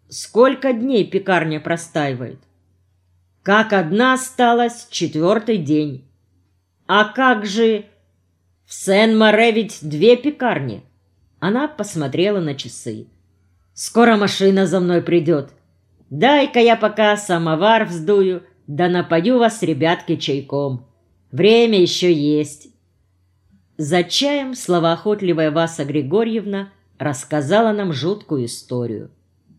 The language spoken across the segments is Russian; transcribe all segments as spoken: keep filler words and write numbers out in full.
Сколько дней пекарня простаивает? Как одна осталась, четвертый день. А как же... В Сен-Море ведь две пекарни. Она посмотрела на часы. Скоро машина за мной придет. Дай-ка я пока самовар вздую, да напою вас, ребятки, чайком. Время еще есть. За чаем словоохотливая Васа Григорьевна рассказала нам жуткую историю.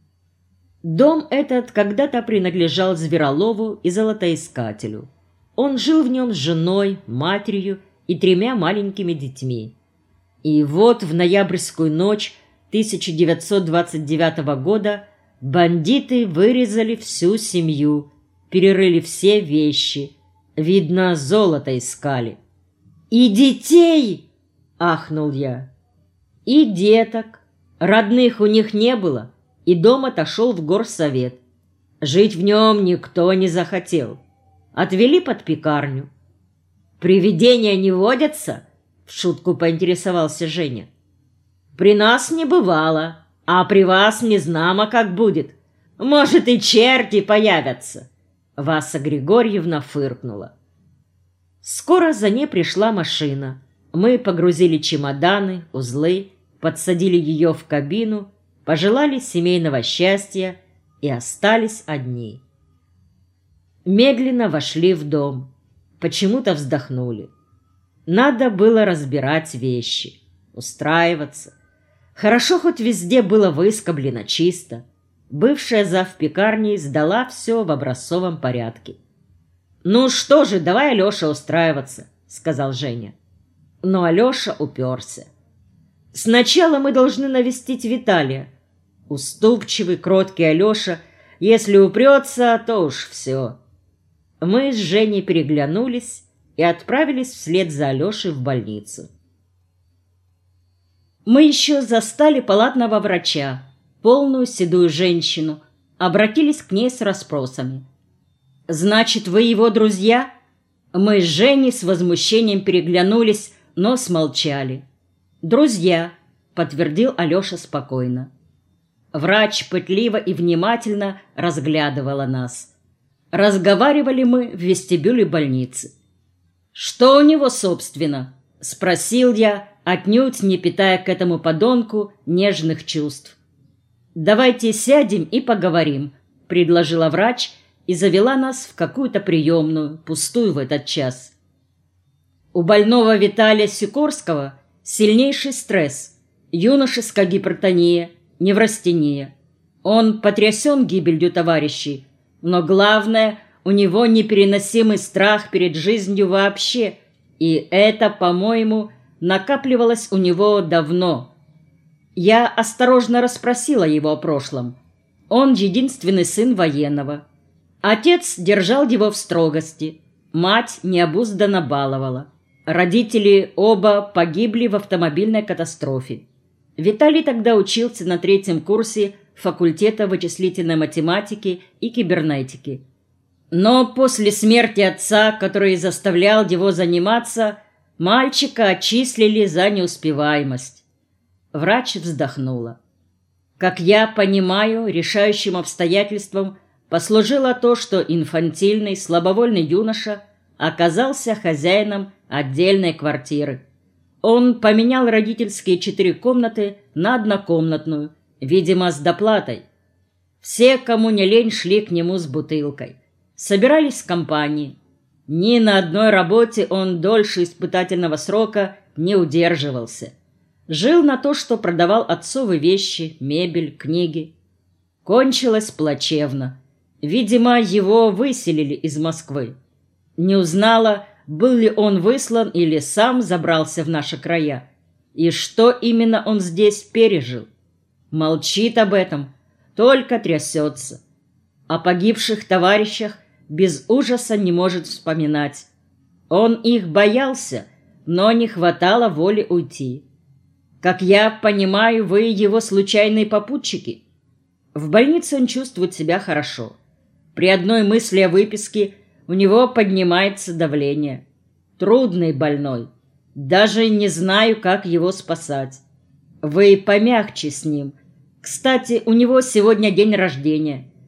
Дом этот когда-то принадлежал Зверолову и Золотоискателю. Он жил в нем с женой, матерью и тремя маленькими детьми. И вот в ноябрьскую ночь тысяча девятьсот двадцать девятого года бандиты вырезали всю семью, перерыли все вещи. Видно, золото искали. «И детей!» — ахнул я. «И деток. Родных у них не было, и дом отошел в горсовет. Жить в нем никто не захотел. Отвели под пекарню. Привидения не водятся?» — в шутку поинтересовался Женя. «При нас не бывало, а при вас не знамо, как будет. Может, и черти появятся». Васа Григорьевна фыркнула. Скоро за ней пришла машина. Мы погрузили чемоданы, узлы, подсадили ее в кабину, пожелали семейного счастья и остались одни. Медленно вошли в дом. Почему-то вздохнули. Надо было разбирать вещи, устраиваться. Хорошо, хоть везде было выскоблено чисто. Бывшая завпекарней сдала все в образцовом порядке. «Ну что же, давай, Алеша, устраиваться», — сказал Женя. Но Алеша уперся. «Сначала мы должны навестить Виталия». Уступчивый, кроткий Алеша, если упрется, то уж все. Мы с Женей переглянулись и отправились вслед за Алешей в больницу. Мы еще застали палатного врача, полную седую женщину, обратились к ней с расспросами. «Значит, вы его друзья?» Мы с Женей с возмущением переглянулись, но смолчали. «Друзья», — подтвердил Алеша спокойно. Врач пытливо и внимательно разглядывала нас. Разговаривали мы в вестибюле больницы. «Что у него, собственно?» — спросил я, отнюдь не питая к этому подонку нежных чувств. «Давайте сядем и поговорим», — предложила врач и завела нас в какую-то приемную, пустую в этот час. У больного Виталия Сикорского сильнейший стресс, юношеская гипертония, неврастения. Он потрясен гибелью товарищей, но главное, у него непереносимый страх перед жизнью вообще, и это, по-моему, накапливалось у него давно. Я осторожно расспросила его о прошлом. Он единственный сын военного. Отец держал его в строгости, мать необузданно баловала. Родители оба погибли в автомобильной катастрофе. Виталий тогда учился на третьем курсе факультета вычислительной математики и кибернетики. Но после смерти отца, который заставлял его заниматься, мальчика отчислили за неуспеваемость. Врач вздохнула. Как я понимаю, решающим обстоятельством послужило то, что инфантильный, слабовольный юноша оказался хозяином отдельной квартиры. Он поменял родительские четыре комнаты на однокомнатную, видимо, с доплатой. Все, кому не лень, шли к нему с бутылкой. Собирались в компании. Ни на одной работе он дольше испытательного срока не удерживался. Жил на то, что продавал отцовы вещи, мебель, книги. Кончилось плачевно. Видимо, его выселили из Москвы. Не узнала, был ли он выслан или сам забрался в наши края. И что именно он здесь пережил. Молчит об этом, только трясется. О погибших товарищах без ужаса не может вспоминать. Он их боялся, но не хватало воли уйти. Как я понимаю, вы его случайные попутчики? В больнице он чувствует себя хорошо. При одной мысли о выписке у него поднимается давление. Трудный больной. Даже не знаю, как его спасать. Вы помягче с ним. Кстати, у него сегодня день рождения.